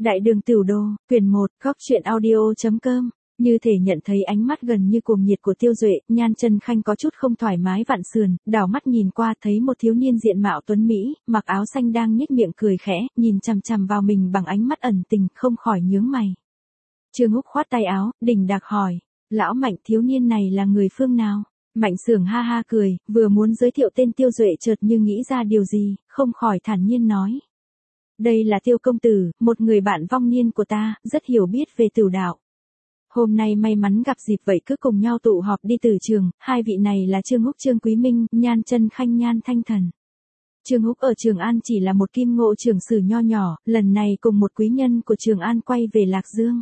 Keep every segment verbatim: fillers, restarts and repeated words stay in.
Đại đường Tửu Đô, quyển một, góc truyện audio.com. Như thể nhận thấy ánh mắt gần như cuồng nhiệt của Tiêu Duệ, Nhan Chân Khanh có chút không thoải mái vặn sườn, đảo mắt nhìn qua thấy một thiếu niên diện mạo tuấn mỹ, mặc áo xanh đang nhếch miệng cười khẽ, nhìn chằm chằm vào mình bằng ánh mắt ẩn tình, không khỏi nhướng mày. Trương Húc khoát tay áo, đỉnh đạc hỏi, lão Mạnh, thiếu niên này là người phương nào? Mạnh Sưởng ha ha cười, vừa muốn giới thiệu tên Tiêu Duệ chợt như nghĩ ra điều gì, không khỏi thản nhiên nói. Đây là Tiêu công tử, một người bạn vong niên của ta, rất hiểu biết về Tửu đạo. Hôm nay may mắn gặp dịp vậy cứ cùng nhau tụ họp đi Tử Trường, hai vị này là Trương Húc Trương Quý Minh, Nhan Chân Khanh Nhan Thanh Thần. Trương Húc ở Trường An chỉ là một kim ngộ trưởng sử nho nhỏ, lần này cùng một quý nhân của Trường An quay về Lạc Dương.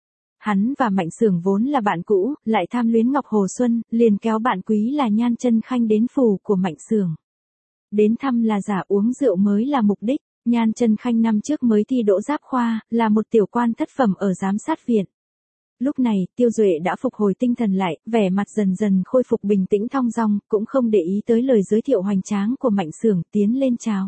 Hắn và Mạnh Sưởng vốn là bạn cũ, lại tham luyến Ngọc Hồ Xuân, liền kéo bạn quý là Nhan Chân Khanh đến phủ của Mạnh Sưởng. Đến thăm là giả, uống rượu mới là mục đích. Nhan Chân Khanh năm trước mới thi đỗ giáp khoa, là một tiểu quan thất phẩm ở giám sát viện. Lúc này, Tiêu Duệ đã phục hồi tinh thần lại, vẻ mặt dần dần khôi phục bình tĩnh thong dong, cũng không để ý tới lời giới thiệu hoành tráng của Mạnh Sưởng, tiến lên chào.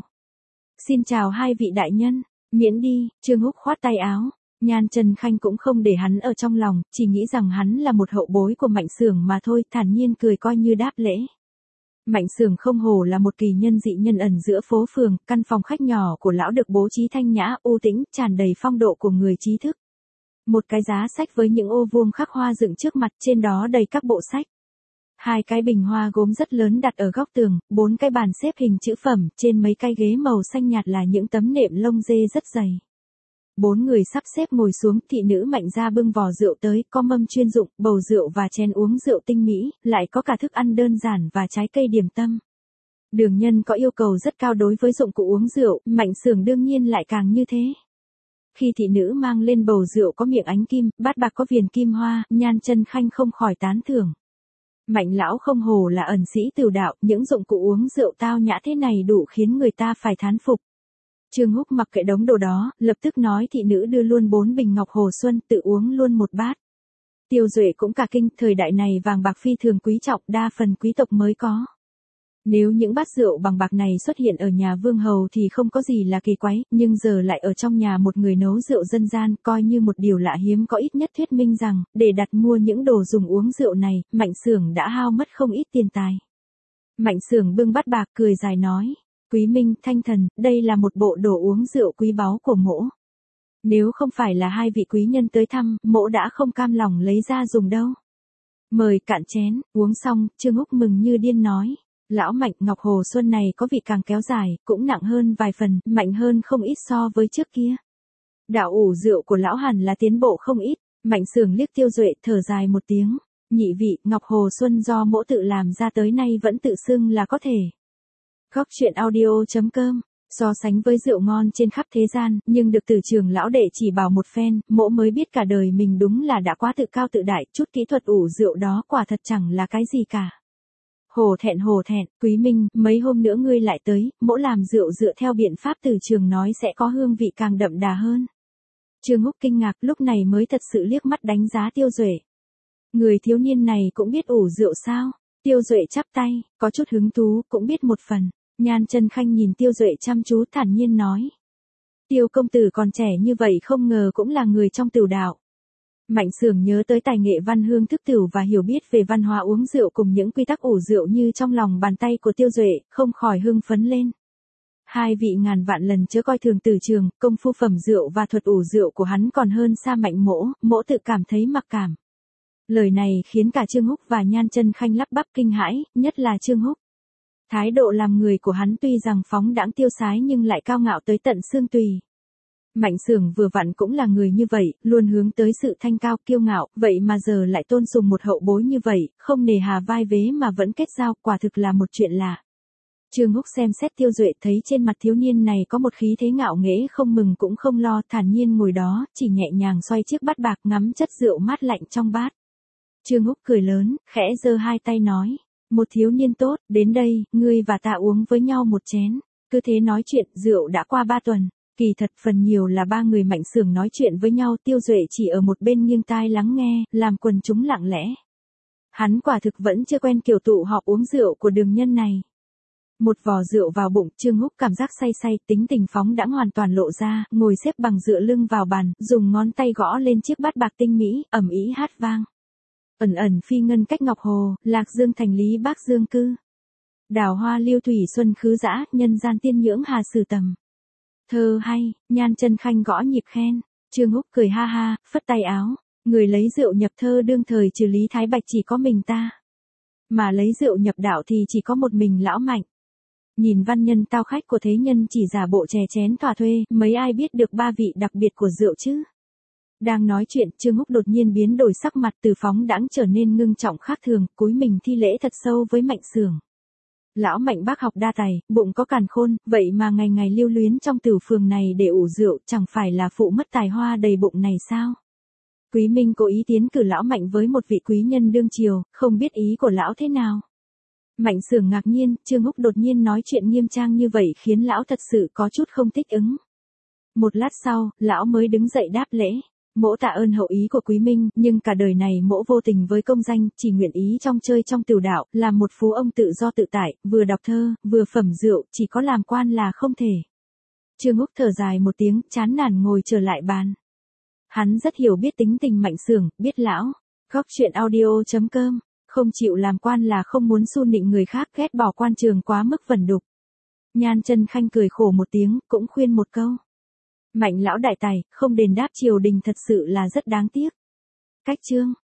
Xin chào hai vị đại nhân, miễn đi, Trương Húc khoát tay áo. Nhan Chân Khanh cũng không để hắn ở trong lòng, chỉ nghĩ rằng hắn là một hậu bối của Mạnh Sưởng mà thôi, thản nhiên cười coi như đáp lễ. Mạnh Sưởng không hổ là một kỳ nhân dị nhân ẩn giữa phố phường, căn phòng khách nhỏ của lão được bố trí thanh nhã, u tĩnh, tràn đầy phong độ của người trí thức. Một cái giá sách với những ô vuông khắc hoa dựng trước mặt, trên đó đầy các bộ sách. Hai cái bình hoa gốm rất lớn đặt ở góc tường, bốn cái bàn xếp hình chữ phẩm, trên mấy cái ghế màu xanh nhạt là những tấm nệm lông dê rất dày. Bốn người sắp xếp ngồi xuống, thị nữ Mạnh ra bưng vò rượu tới, có mâm chuyên dụng, bầu rượu và chén uống rượu tinh mỹ, lại có cả thức ăn đơn giản và trái cây điểm tâm. Đường nhân có yêu cầu rất cao đối với dụng cụ uống rượu, Mạnh Sưởng đương nhiên lại càng như thế. Khi thị nữ mang lên bầu rượu có miệng ánh kim, bát bạc có viền kim hoa, Nhan Chân Khanh không khỏi tán thưởng. Mạnh lão không hồ là ẩn sĩ Tửu đạo, những dụng cụ uống rượu tao nhã thế này đủ khiến người ta phải thán phục. Trương Húc mặc kệ đống đồ đó, lập tức nói thị nữ đưa luôn bốn bình Ngọc Hồ Xuân, tự uống luôn một bát. Tiêu Duệ cũng cả kinh, thời đại này vàng bạc phi thường quý trọng, đa phần quý tộc mới có. Nếu những bát rượu bằng bạc này xuất hiện ở nhà vương hầu thì không có gì là kỳ quái, nhưng giờ lại ở trong nhà một người nấu rượu dân gian, coi như một điều lạ hiếm, có ít nhất thuyết minh rằng, để đặt mua những đồ dùng uống rượu này, Mạnh Sưởng đã hao mất không ít tiền tài. Mạnh Sưởng bưng bát bạc cười dài nói. Quý Minh, Thanh Thần, đây là một bộ đồ uống rượu quý báu của mỗ. Nếu không phải là hai vị quý nhân tới thăm, mỗ đã không cam lòng lấy ra dùng đâu. Mời cạn chén, uống xong, Trương Húc mừng như điên nói. Lão Mạnh, Ngọc Hồ Xuân này có vị càng kéo dài, cũng nặng hơn vài phần, mạnh hơn không ít so với trước kia. Đạo ủ rượu của lão hẳn là tiến bộ không ít. Mạnh Sưởng liếc Tiêu Duệ, thở dài một tiếng. Nhị vị, Ngọc Hồ Xuân do mỗ tự làm ra tới nay vẫn tự xưng là có thể. Góc truyện audio.com. So sánh với rượu ngon trên khắp thế gian, nhưng được Tử Trường lão đệ chỉ bảo một phen, mỗ mới biết cả đời mình đúng là đã quá tự cao tự đại, chút kỹ thuật ủ rượu đó quả thật chẳng là cái gì cả. Hổ thẹn hổ thẹn, Quý Minh, mấy hôm nữa ngươi lại tới, mỗ làm rượu dựa theo biện pháp Tử Trường nói sẽ có hương vị càng đậm đà hơn. Trương Húc kinh ngạc, lúc này mới thật sự liếc mắt đánh giá Tiêu Duệ. Người thiếu niên này cũng biết ủ rượu sao? Tiêu Duệ chắp tay, có chút hứng thú, cũng biết một phần. Nhan Chân Khanh nhìn Tiêu Duệ chăm chú thản nhiên nói. Tiêu công tử còn trẻ như vậy không ngờ cũng là người trong Tửu đạo. Mạnh Sưởng nhớ tới tài nghệ văn hương thức tửu và hiểu biết về văn hóa uống rượu cùng những quy tắc ủ rượu như trong lòng bàn tay của Tiêu Duệ, không khỏi hưng phấn lên. Hai vị ngàn vạn lần chớ coi thường Tử Trường, công phu phẩm rượu và thuật ủ rượu của hắn còn hơn xa Mạnh mỗ, mỗ tự cảm thấy mặc cảm. Lời này khiến cả Trương Húc và Nhan Chân Khanh lắp bắp kinh hãi, nhất là Trương Húc. Thái độ làm người của hắn tuy rằng phóng đãng tiêu sái nhưng lại cao ngạo tới tận xương tùy. Mạnh Sưởng vừa vặn cũng là người như vậy, luôn hướng tới sự thanh cao kiêu ngạo, vậy mà giờ lại tôn sùng một hậu bối như vậy, không nề hà vai vế mà vẫn kết giao, quả thực là một chuyện lạ. Trương Húc xem xét Tiêu Duệ thấy trên mặt thiếu niên này có một khí thế ngạo nghễ, không mừng cũng không lo, thản nhiên ngồi đó, chỉ nhẹ nhàng xoay chiếc bát bạc ngắm chất rượu mát lạnh trong bát. Trương Húc cười lớn, khẽ giơ hai tay nói. Một thiếu niên tốt, đến đây, ngươi và ta uống với nhau một chén. Cứ thế nói chuyện, rượu đã qua ba tuần. Kỳ thật phần nhiều là ba người Mạnh Sưởng nói chuyện với nhau, Tiêu Duệ chỉ ở một bên nghiêng tai lắng nghe, làm quần chúng lặng lẽ. Hắn quả thực vẫn chưa quen kiểu tụ họp uống rượu của đường nhân này. Một vò rượu vào bụng, Trương Húc cảm giác say say, tính tình phóng đãng hoàn toàn lộ ra, ngồi xếp bằng dựa lưng vào bàn, dùng ngón tay gõ lên chiếc bát bạc tinh mỹ, ầm ĩ hát vang. Ẩn ẩn phi ngân cách ngọc hồ, Lạc Dương thành lý Bác Dương cư. Đào hoa liêu thủy xuân khứ dã, nhân gian tiên nhưỡng hà sử tầm. Thơ hay, Nhan Chân Khanh gõ nhịp khen, Trương Húc cười ha ha, phất tay áo, người lấy rượu nhập thơ đương thời trừ Lý Thái Bạch chỉ có mình ta. Mà lấy rượu nhập đạo thì chỉ có một mình lão Mạnh. Nhìn văn nhân tao khách của thế nhân chỉ giả bộ chè chén thỏa thuê, mấy ai biết được ba vị đặc biệt của rượu chứ. Đang nói chuyện, Trương Húc đột nhiên biến đổi sắc mặt từ phóng đãng trở nên ngưng trọng khác thường, cúi mình thi lễ thật sâu với Mạnh Xưởng. Lão Mạnh bác học đa tài, bụng có càn khôn, vậy mà ngày ngày lưu luyến trong tửu phường này để ủ rượu, chẳng phải là phụ mất tài hoa đầy bụng này sao? Quý Minh cố ý tiến cử lão Mạnh với một vị quý nhân đương triều, không biết ý của lão thế nào. Mạnh Xưởng ngạc nhiên, Trương Húc đột nhiên nói chuyện nghiêm trang như vậy khiến lão thật sự có chút không thích ứng. Một lát sau, lão mới đứng dậy đáp lễ. Mỗ tạ ơn hậu ý của Quý Minh, nhưng cả đời này mỗ vô tình với công danh, chỉ nguyện ý trong chơi trong tửu đạo, làm một phú ông tự do tự tại, vừa đọc thơ, vừa phẩm rượu, chỉ có làm quan là không thể. Trương Húc thở dài một tiếng, chán nản ngồi trở lại bàn. Hắn rất hiểu biết tính tình Mạnh Xưởng, biết lão. Góc truyện audio chấm com, không chịu làm quan là không muốn su nịnh người khác, ghét bỏ quan trường quá mức vẩn đục. Nhan Chân Khanh cười khổ một tiếng, cũng khuyên một câu. Mạnh lão đại tài, không đền đáp triều đình thật sự là rất đáng tiếc. Cách chương